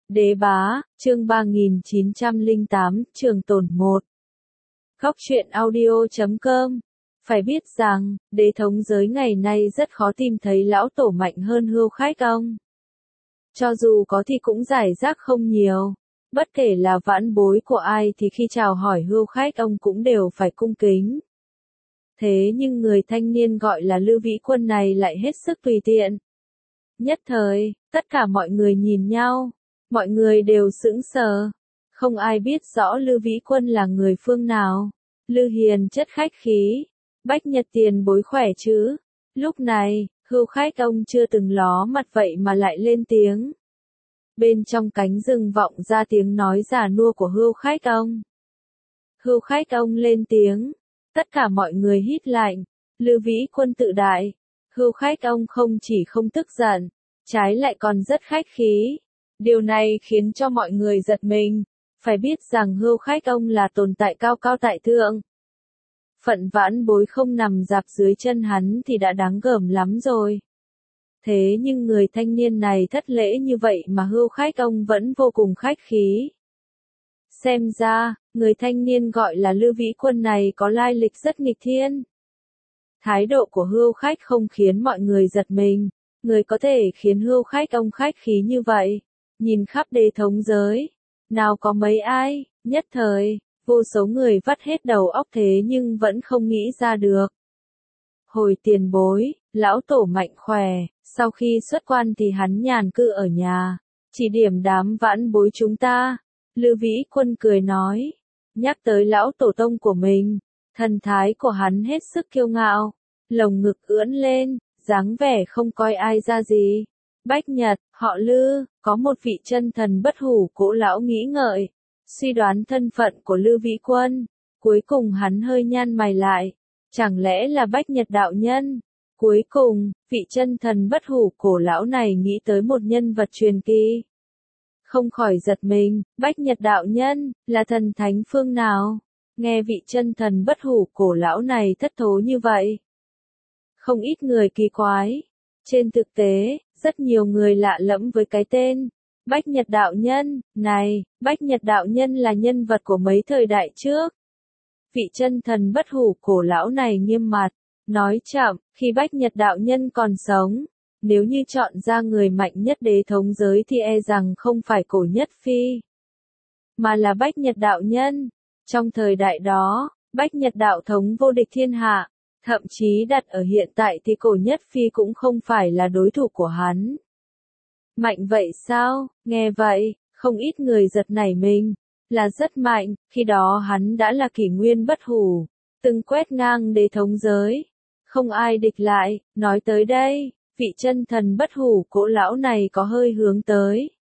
Đế bá, chương 3908, trường tồn 1. Góc truyện audio.com. Phải biết rằng, đế thống giới ngày nay rất khó tìm thấy lão tổ mạnh hơn Hưu Khách ông. Cho dù có thì cũng giải rác không nhiều. Bất kể là vãn bối của ai thì khi chào hỏi Hưu Khách ông cũng đều phải cung kính. Thế nhưng người thanh niên gọi là Lưu Vĩ Quân này lại hết sức tùy tiện. Nhất thời, tất cả mọi người nhìn nhau. Mọi người đều sững sờ. Không ai biết rõ Lưu Vĩ Quân là người phương nào. Lưu Hiền chất khách khí. Bách Nhật tiền bối khỏe chứ. Lúc này, Hưu Khách ông chưa từng ló mặt vậy mà lại lên tiếng. Bên trong cánh rừng vọng ra tiếng nói già nua của Hưu Khách ông. Hưu Khách ông lên tiếng. Tất cả mọi người hít lạnh. Lưu Vĩ Quân tự đại. Hưu Khách ông không chỉ không tức giận, trái lại còn rất khách khí. Điều này khiến cho mọi người giật mình. Phải biết rằng Hưu Khách ông là tồn tại cao cao tại thượng. Phận vãn bối không nằm dạp dưới chân hắn thì đã đáng gờm lắm rồi. Thế nhưng người thanh niên này thất lễ như vậy mà Hưu Khách ông vẫn vô cùng khách khí. Xem ra, người thanh niên gọi là Lưu Vĩ Quân này có lai lịch rất nghịch thiên. Thái độ của Hưu Khách không khiến mọi người giật mình. Người có thể khiến Hưu Khách ông khách khí như vậy. Nhìn khắp đế thống giới. Nào có mấy ai, nhất thời, vô số người vắt hết đầu óc thế nhưng vẫn không nghĩ ra được. Hồi tiền bối, lão tổ mạnh khỏe, sau khi xuất quan thì hắn nhàn cư ở nhà. Chỉ điểm đám vãn bối chúng ta. Lưu Vĩ Quân cười nói. Nhắc tới lão tổ tông của mình. Thần thái của hắn hết sức kiêu ngạo. Lồng ngực ưỡn lên, dáng vẻ không coi ai ra gì. Bách Nhật, họ Lư, có một vị chân thần bất hủ cỗ lão nghĩ ngợi. Suy đoán thân phận của Lưu Vĩ Quân. Cuối cùng hắn hơi nhăn mày lại. Chẳng lẽ là Bách Nhật đạo nhân? Cuối cùng, vị chân thần bất hủ cổ lão này nghĩ tới một nhân vật truyền kỳ. Không khỏi giật mình, Bách Nhật đạo nhân, là thần thánh phương nào? Nghe vị chân thần bất hủ cổ lão này thất thố như vậy. Không ít người kỳ quái. Trên thực tế, rất nhiều người lạ lẫm với cái tên Bách Nhật đạo nhân. Này, Bách Nhật đạo nhân là nhân vật của mấy thời đại trước. Vị chân thần bất hủ cổ lão này nghiêm mặt, nói chậm, khi Bách Nhật đạo nhân còn sống, nếu như chọn ra người mạnh nhất đế thống giới thì e rằng không phải Cổ Nhất Phi, mà là Bách Nhật đạo nhân. Trong thời đại đó, Bách Nhật đạo thống vô địch thiên hạ, thậm chí đặt ở hiện tại thì Cổ Nhất Phi cũng không phải là đối thủ của hắn. Mạnh vậy sao? Nghe vậy, không ít người giật nảy mình. Là rất mạnh, khi đó hắn đã là kỷ nguyên bất hủ, từng quét ngang đế thống giới. Không ai địch lại, nói tới đây, vị chân thần bất hủ cỗ lão này có hơi hướng tới.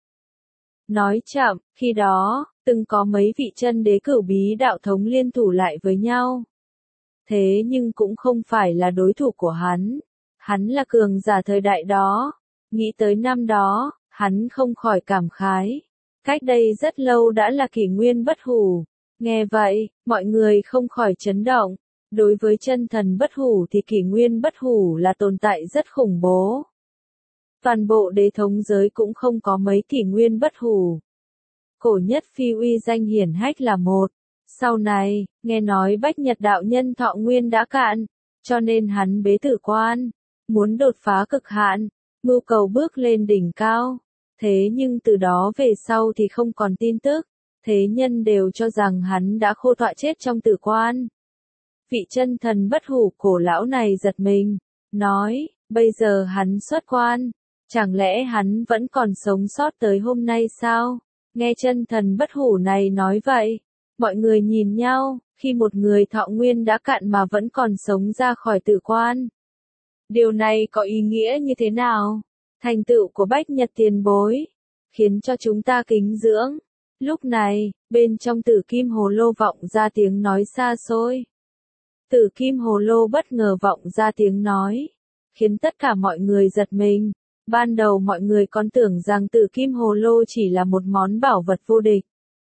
Nói chậm, khi đó, từng có mấy vị chân đế cửu bí đạo thống liên thủ lại với nhau. Thế nhưng cũng không phải là đối thủ của hắn. Hắn là cường giả thời đại đó. Nghĩ tới năm đó, hắn không khỏi cảm khái. Cách đây rất lâu đã là kỷ nguyên bất hủ. Nghe vậy, mọi người không khỏi chấn động. Đối với chân thần bất hủ thì kỷ nguyên bất hủ là tồn tại rất khủng bố. Toàn bộ đế thống giới cũng không có mấy kỷ nguyên bất hủ. Cổ Nhất Phi uy danh hiển hách là một. Sau này, nghe nói Bách Nhật đạo nhân thọ nguyên đã cạn, cho nên hắn bế tử quan, muốn đột phá cực hạn, mưu cầu bước lên đỉnh cao. Thế nhưng từ đó về sau thì không còn tin tức, thế nhân đều cho rằng hắn đã khô tọa chết trong tử quan. Vị chân thần bất hủ cổ lão này giật mình, nói, bây giờ hắn xuất quan, chẳng lẽ hắn vẫn còn sống sót tới hôm nay sao? Nghe chân thần bất hủ này nói vậy, mọi người nhìn nhau, khi một người thọ nguyên đã cạn mà vẫn còn sống ra khỏi tử quan. Điều này có ý nghĩa như thế nào? Thành tựu của Bách Nhật tiền bối, khiến cho chúng ta kính dưỡng. Lúc này, bên trong Tử Kim Hồ Lô vọng ra tiếng nói xa xôi. Tử Kim Hồ Lô bất ngờ vọng ra tiếng nói, khiến tất cả mọi người giật mình. Ban đầu mọi người còn tưởng rằng Tử Kim Hồ Lô chỉ là một món bảo vật vô địch.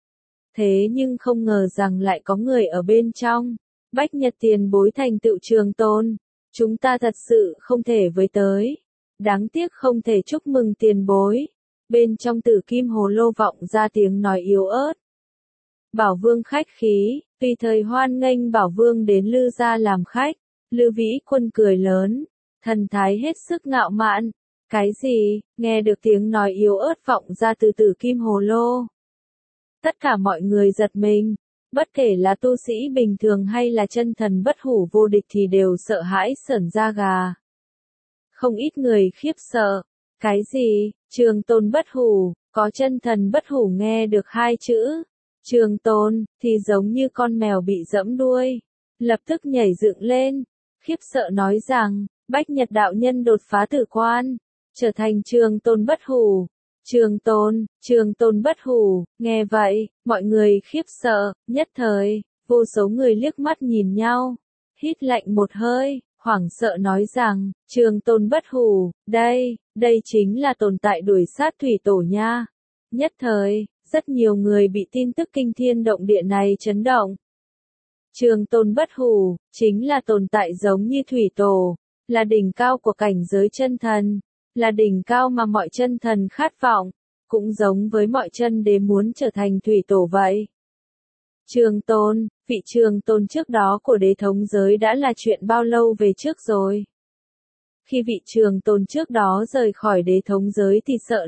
Thế nhưng không ngờ rằng lại có người ở bên trong. Bách Nhật tiền bối thành tựu trường tồn, chúng ta thật sự không thể với tới. Đáng tiếc không thể chúc mừng tiền bối. bên trong tử kim hồ lô vọng ra tiếng nói yếu ớt. Bảo Vương khách khí, tùy thời hoan nghênh Bảo Vương đến Lư gia làm khách. Lư Vĩ Quân cười lớn, thần thái hết sức ngạo mạn. Cái gì? Nghe được tiếng nói yếu ớt vọng ra từ tử kim hồ lô. Tất cả mọi người giật mình, bất kể là tu sĩ bình thường hay là chân thần bất hủ vô địch thì đều sợ hãi sởn da gà. Không ít người khiếp sợ. Cái gì? Trường Tôn bất hủ, có chân thần bất hủ nghe được hai chữ. Trường Tôn, thì giống như con mèo bị giẫm đuôi. Lập tức nhảy dựng lên, khiếp sợ nói rằng, Bách Nhật đạo nhân đột phá tử quan, trở thành Trường Tôn bất hủ. Trường Tôn bất hủ, nghe vậy, mọi người khiếp sợ, nhất thời, vô số người liếc mắt nhìn nhau, hít lạnh một hơi, hoảng sợ nói rằng, Trường Tôn bất hủ, đây chính là tồn tại đuổi sát thủy tổ nha. Nhất thời, rất nhiều người bị tin tức kinh thiên động địa này chấn động. Trường Tôn bất hủ, chính là tồn tại giống như thủy tổ, là đỉnh cao của cảnh giới chân thần, là đỉnh cao mà mọi chân thần khát vọng, cũng giống với mọi chân đế muốn trở thành thủy tổ vậy. Trường Tôn, vị Trường Tôn trước đó của đế thống giới đã là chuyện bao lâu về trước rồi? Khi vị Trường Tôn trước đó rời khỏi đế thống giới thì sợ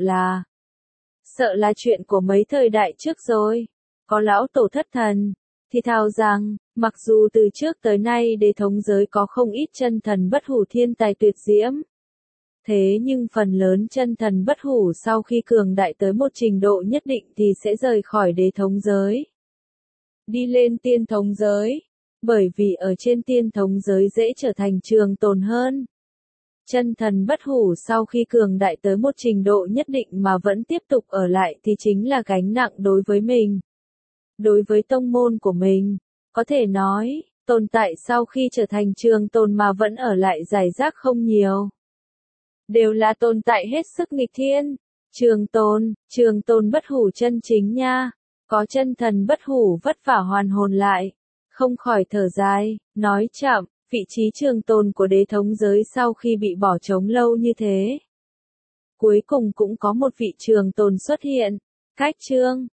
là chuyện của mấy thời đại trước rồi. Có lão tổ thất thần thì thào rằng, mặc dù từ trước tới nay đế thống giới có không ít chân thần bất hủ thiên tài tuyệt diễm. Thế nhưng phần lớn chân thần bất hủ sau khi cường đại tới một trình độ nhất định thì sẽ rời khỏi đế thống giới. Đi lên tiên thống giới. Bởi vì ở trên tiên thống giới dễ trở thành Trường Tôn hơn. Chân thần bất hủ sau khi cường đại tới một trình độ nhất định mà vẫn tiếp tục ở lại thì chính là gánh nặng đối với mình. Đối với tông môn của mình, có thể nói, tồn tại sau khi trở thành Trường Tôn mà vẫn ở lại rải rác không nhiều. Đều là tồn tại hết sức nghịch thiên. Trường Tôn bất hủ chân chính nha. Có chân thần bất hủ vất vả hoàn hồn lại. Không khỏi thở dài, nói chậm, vị trí Trường Tôn của đế thống giới sau khi bị bỏ trống lâu như thế. Cuối cùng cũng có một vị Trường Tôn xuất hiện. Cách chương